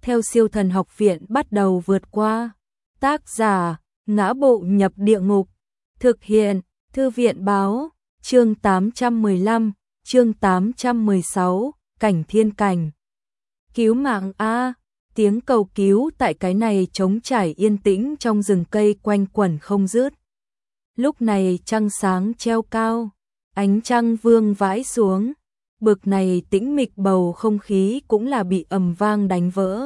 theo Siêu Thần Học Viện bắt đầu vượt qua. Tác giả: Ngã Bộ Nhập Địa Ngục. Thực hiện: Thư viện báo. Chương 815, chương 816, Cảnh Thiên Cảnh. Cứu mạng a! Tiếng cầu cứu tại cái này trống trải yên tĩnh trong rừng cây quanh quẩn không dứt. Lúc này trăng sáng treo cao, ánh trăng vương vãi xuống, bực này tĩnh mịch bầu không khí cũng là bị ầm vang đánh vỡ.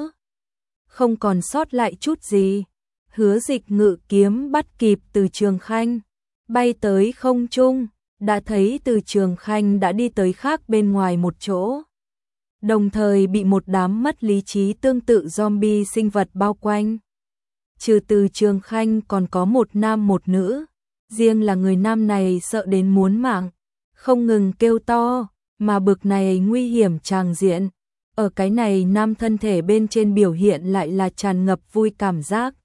Không còn sót lại chút gì. Hứa Dịch ngự kiếm bắt kịp Từ Trường Khanh, bay tới không trung, đã thấy Từ Trường Khanh đã đi tới khác bên ngoài một chỗ. Đồng thời bị một đám mất lý trí tương tự zombie sinh vật bao quanh. Trừ Từ Trường Khanh còn có một nam một nữ, riêng là người nam này sợ đến muốn mạng, không ngừng kêu to, mà bực này nguy hiểm tràng diện. Ở cái này nam thân thể bên trên biểu hiện lại là tràn ngập vui cảm giác.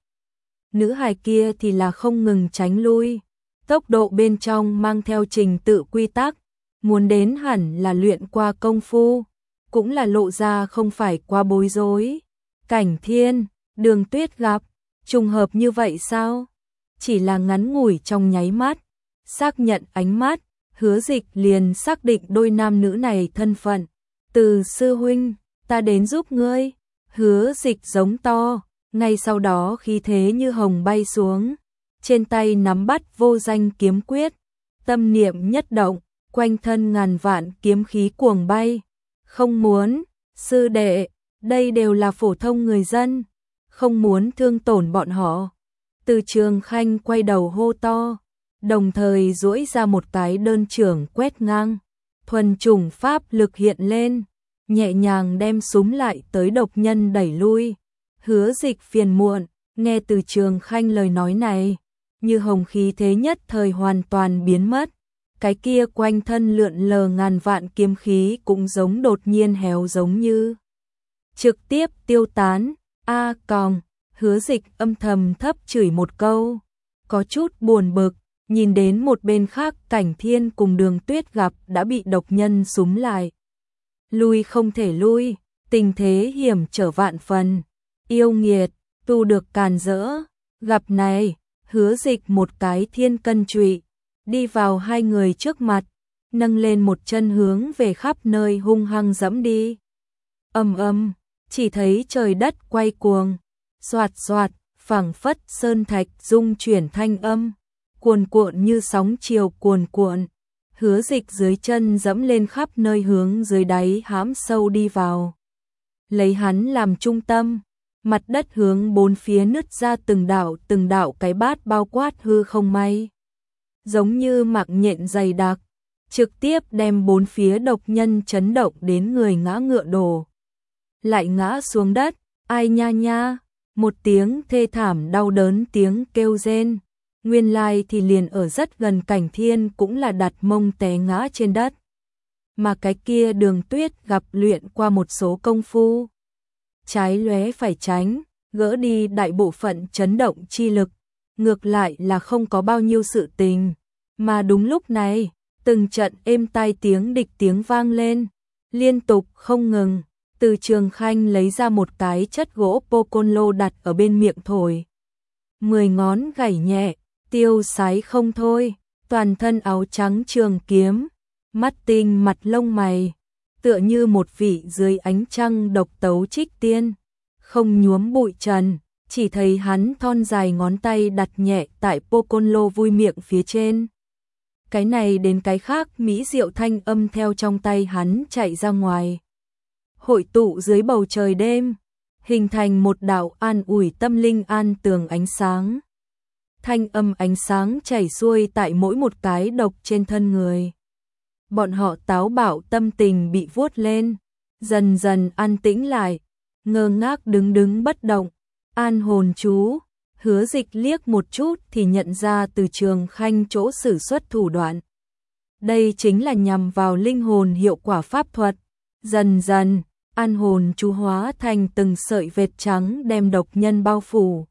Nữ hài kia thì là không ngừng tránh lui, tốc độ bên trong mang theo trình tự quy tắc, muốn đến hẳn là luyện qua công phu, cũng là lộ ra không phải quá bối rối. Cảnh Thiên, Đường Tuyết gặp, trùng hợp như vậy sao? Chỉ là ngắn ngủi trong nháy mắt, xác nhận ánh mắt, Hứa Dịch liền xác định đôi nam nữ này thân phận. Từ sư huynh, ta đến giúp ngươi. Hứa Dịch giống to, ngay sau đó khí thế như hồng bay xuống, trên tay nắm bắt vô danh kiếm quyết, tâm niệm nhất động, quanh thân ngàn vạn kiếm khí cuồng bay. Không muốn, sư đệ, đây đều là phổ thông người dân, không muốn thương tổn bọn họ. Từ Trường Khanh quay đầu hô to, đồng thời duỗi ra một cái đơn chưởng quét ngang, thuần chủng pháp lực hiện lên, nhẹ nhàng đem súng lại tới độc nhân đẩy lui. Hứa Dịch phiền muộn, nghe Từ Trường Khanh lời nói này, như hồng khí thế nhất thời hoàn toàn biến mất. Cái kia quanh thân lượn lờ ngàn vạn kiếm khí cũng giống đột nhiên héo giống như trực tiếp tiêu tán. A còng, Hứa Dịch âm thầm thấp chửi một câu, có chút buồn bực, nhìn đến một bên khác Cảnh Thiên cùng Đường Tuyết gặp đã bị độc nhân súm lại. Lui không thể lui, tình thế hiểm trở vạn phần. Yêu nghiệt, tu được càn rỡ. Gặp này, Hứa Dịch một cái thiên cân trụy, đi vào hai người trước mặt, nâng lên một chân hướng về khắp nơi hung hăng dẫm đi. Ầm, chỉ thấy trời đất quay cuồng, xoạt xoạt, phảng phất sơn thạch rung chuyển thanh âm, cuồn cuộn như sóng chiều cuồn cuộn. Hứa Dịch dưới chân dẫm lên khắp nơi hướng dưới đáy hãm sâu đi vào. Lấy hắn làm trung tâm, mặt đất hướng bốn phía nứt ra từng đạo cái bát bao quát hư không may. Giống như mạng nhện dày đặc, trực tiếp đem bốn phía độc nhân chấn động đến người ngã ngựa đổ. Lại ngã xuống đất, ai nha nha, một tiếng thê thảm đau đớn tiếng kêu rên. Nguyên lai thì liền ở rất gần Cảnh Thiên cũng là đặt mông té ngã trên đất. Mà cái kia Đường Tuyết gặp luyện qua một số công phu. Trái lóe phải tránh, gỡ đi đại bộ phận chấn động chi lực, ngược lại là không có bao nhiêu sự tình. Mà đúng lúc này, từng trận êm tai tiếng địch tiếng vang lên, liên tục không ngừng. Từ Trường Khanh lấy ra một cái chất gỗ Pocolo đặt ở bên miệng thổi. 10 ngón gảy nhẹ, tiêu sái không thôi, toàn thân áo trắng trường kiếm, mắt tinh mặt lông mày, tựa như một vị dưới ánh trăng độc tấu trích tiên, không nhuốm bụi trần, chỉ thấy hắn thon dài ngón tay đặt nhẹ tại Pocolo vui miệng phía trên. Cái này đến cái khác mỹ diệu thanh âm theo trong tay hắn chạy ra ngoài, hội tụ dưới bầu trời đêm, hình thành một đạo an ủi tâm linh an tường ánh sáng. Thanh âm ánh sáng chảy xuôi tại mỗi một cái độc trên thân người. Bọn họ táo bạo tâm tình bị vuốt lên, dần dần an tĩnh lại, ngơ ngác đứng bất động. An hồn chú, Hứa Dịch liếc một chút thì nhận ra Từ Trường Khanh chỗ sử xuất thủ đoạn. Đây chính là nhằm vào linh hồn hiệu quả pháp thuật. Dần dần, an hồn chú hóa thành từng sợi vệt trắng đem độc nhân bao phủ.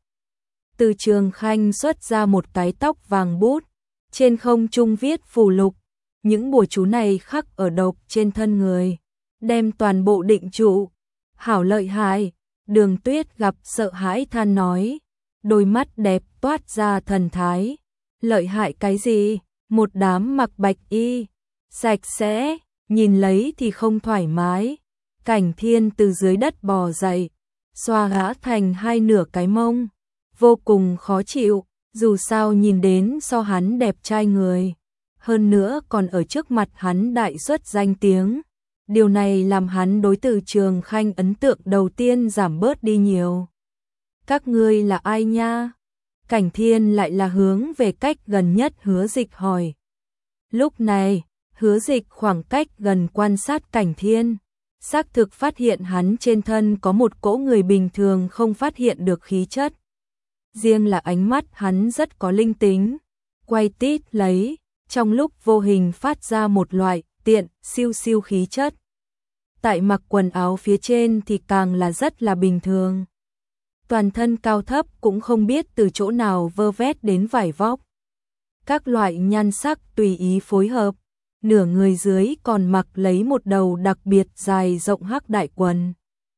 Từ Trường Khanh xuất ra một cái tóc vàng bút, trên không trung viết phù lục, những bùa chú này khắc ở độc trên thân người, đem toàn bộ định trụ. Hảo lợi hại, Đường Tuyết gặp sợ hãi than nói, đôi mắt đẹp toát ra thần thái. Lợi hại cái gì? Một đám mặc bạch y, sạch sẽ, nhìn lấy thì không thoải mái. Cảnh Thiên từ dưới đất bò dậy, xoa gã thành hai nửa cái mông, vô cùng khó chịu, dù sao nhìn đến so hắn đẹp trai người, hơn nữa còn ở trước mặt hắn đại xuất danh tiếng. Điều này làm hắn đối Từ Trường Khanh ấn tượng đầu tiên giảm bớt đi nhiều. Các ngươi là ai nha? Cảnh Thiên lại là hướng về cách gần nhất Hứa Dịch hỏi. Lúc này, Hứa Dịch khoảng cách gần quan sát Cảnh Thiên, xác thực phát hiện hắn trên thân có một cỗ người bình thường không phát hiện được khí chất. Riêng là ánh mắt hắn rất có linh tính, quay tít lấy, trong lúc vô hình phát ra một loại tiện siêu siêu khí chất. Tại mặc quần áo phía trên thì càng là rất là bình thường. Toàn thân cao thấp cũng không biết từ chỗ nào vơ vét đến vải vóc. Các loại nhan sắc tùy ý phối hợp, nửa người dưới còn mặc lấy một đầu đặc biệt dài rộng hắc đại quần.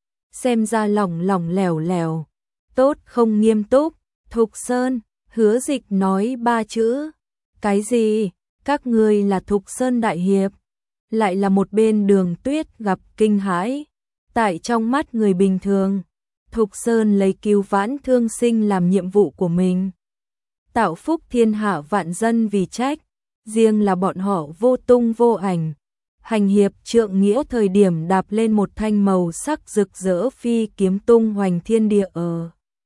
Xem ra lỏng lỏng lẻo lẻo, tốt không nghiêm túc. Thục Sơn, Hứa Dịch nói ba chữ. Cái gì? Các ngươi là Thục Sơn đại hiệp? Lại là một bên Đường Tuyết gặp kinh hãi. Tại trong mắt người bình thường, Thục Sơn lấy cứu vãn thương sinh làm nhiệm vụ của mình, tạo phúc thiên hạ vạn dân vì trách. Riêng là bọn họ vô tung vô ảnh, hành hiệp trượng nghĩa thời điểm đạp lên một thanh màu sắc rực rỡ phi kiếm tung hoành thiên địa ở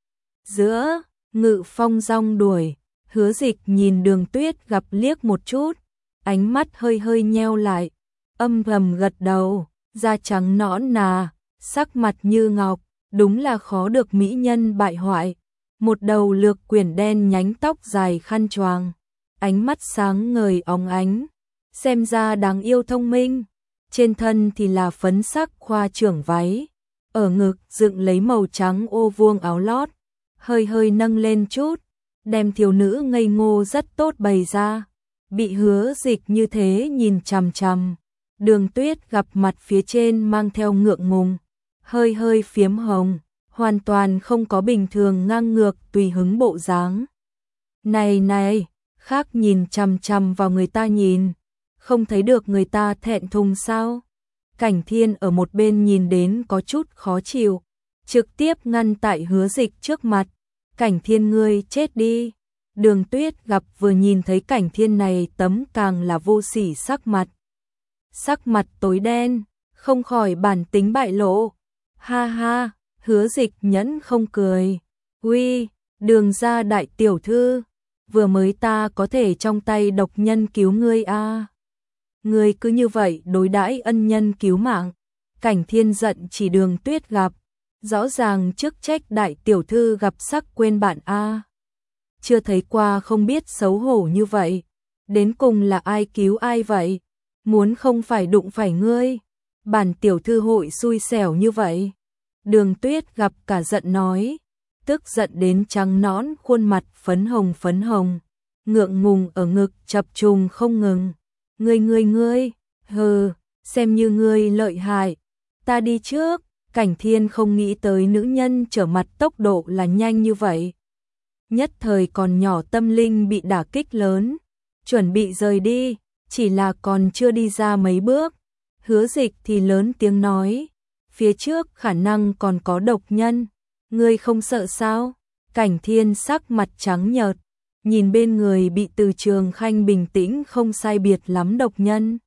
giữa, ngự phong rong đuổi. Hứa Dịch nhìn Đường Tuyết gặp liếc một chút, ánh mắt hơi hơi nheo lại, âm thầm gật đầu, da trắng nõn nà, sắc mặt như ngọc, đúng là khó được mỹ nhân bại hoại. Một đầu lược quyển đen nhánh tóc dài khăn choàng, ánh mắt sáng ngời óng ánh, xem ra đáng yêu thông minh. Trên thân thì là phấn sắc khoa trưởng váy, ở ngực dựng lấy màu trắng ô vuông áo lót, hơi hơi nâng lên chút, đem thiếu nữ ngây ngô rất tốt bày ra. Bị Hứa Dịch như thế nhìn chằm chằm, Đường Tuyết gặp mặt phía trên mang theo ngượng ngùng, hơi hơi phiếm hồng, hoàn toàn không có bình thường ngang ngược tùy hứng bộ dáng. Này này, khác nhìn chằm chằm vào người ta nhìn, không thấy được người ta thẹn thùng sao? Cảnh Thiên ở một bên nhìn đến có chút khó chịu, trực tiếp ngăn tại Hứa Dịch trước mặt. Cảnh Thiên ngươi chết đi. Đường Tuyết gặp vừa nhìn thấy Cảnh Thiên này tấm càng là vô sỉ sắc mặt. Sắc mặt tối đen, không khỏi bản tính bại lộ. Ha ha, Hứa Dịch nhẫn không cười. Uy, Đường gia đại tiểu thư, vừa mới ta có thể trong tay độc nhân cứu ngươi a. Ngươi cứ như vậy đối đãi ân nhân cứu mạng. Cảnh Thiên giận chỉ Đường Tuyết gặp, rõ ràng chức trách đại tiểu thư gặp sắc quên bạn a. Chưa thấy qua không biết xấu hổ như vậy. Đến cùng là ai cứu ai vậy? Muốn không phải đụng phải ngươi, bản tiểu thư hội xui xẻo như vậy. Đường Tuyết gặp cả giận nói, tức giận đến trắng nõn khuôn mặt phấn hồng, ngượng ngùng ở ngực chập trùng không ngừng. Ngươi, hừ, xem như ngươi lợi hại, ta đi trước. Cảnh Thiên không nghĩ tới nữ nhân trở mặt tốc độ là nhanh như vậy. Nhất thời còn nhỏ tâm linh bị đả kích lớn, chuẩn bị rời đi, chỉ là còn chưa đi ra mấy bước. Hứa Dịch thì lớn tiếng nói, phía trước khả năng còn có độc nhân, ngươi không sợ sao? Cảnh Thiên sắc mặt trắng nhợt, nhìn bên người bị Từ Trường Khanh bình tĩnh không sai biệt lắm độc nhân.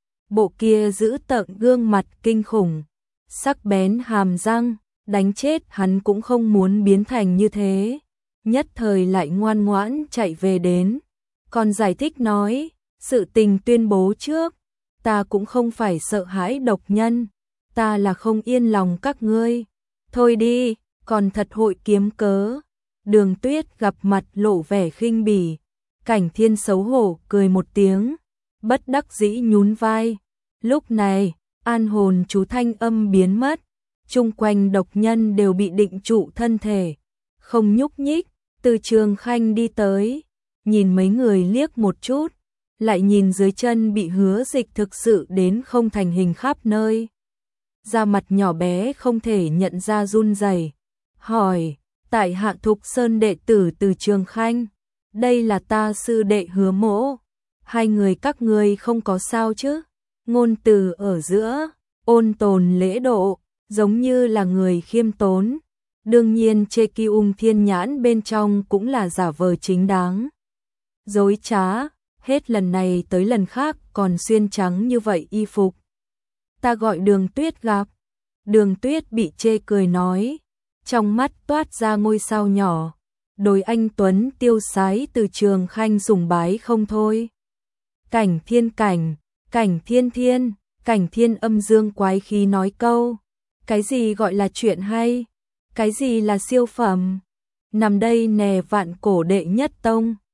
Bộ kia giữ tợn gương mặt kinh khủng, sắc bén hàm răng, đánh chết hắn cũng không muốn biến thành như thế. Nhất thời lại ngoan ngoãn chạy về đến, còn giải thích nói, sự tình tuyên bố trước, ta cũng không phải sợ hãi độc nhân, ta là không yên lòng các ngươi. Thôi đi, còn thật hội kiếm cớ. Đường Tuyết gặp mặt lộ vẻ khinh bỉ, Cảnh Thiên xấu hổ cười một tiếng, bất đắc dĩ nhún vai. Lúc này, an hồn chú thanh âm biến mất, chung quanh độc nhân đều bị định trụ thân thể, không nhúc nhích. Từ Trường Khanh đi tới, nhìn mấy người liếc một chút, lại nhìn dưới chân bị Hứa Dịch thực sự đến không thành hình khắp nơi. Da mặt nhỏ bé không thể nhận ra run rẩy, hỏi, tại hạ Thục Sơn đệ tử từ Trường Khanh, đây là ta sư đệ Hứa Mỗ, hai người các ngươi không có sao chứ? Ngôn từ ở giữa, ôn tồn lễ độ, giống như là người khiêm tốn. Đương nhiên chê Kiung Thiên Nhãn bên trong cũng là giả vờ chính đáng. Dối trá, hết lần này tới lần khác còn xuyên trắng như vậy y phục. Ta gọi Đường Tuyết gặp. Đường Tuyết bị chê cười nói, trong mắt toát ra ngôi sao nhỏ. Đối anh Tuấn tiêu sái từ Trường Khanh sùng bái không thôi. Cảnh Thiên Cảnh, Cảnh Thiên Thiên, Cảnh Thiên âm dương quái khí nói câu. Cái gì gọi là chuyện hay? Cái gì là siêu phẩm? Nằm đây nè vạn cổ đệ nhất tông.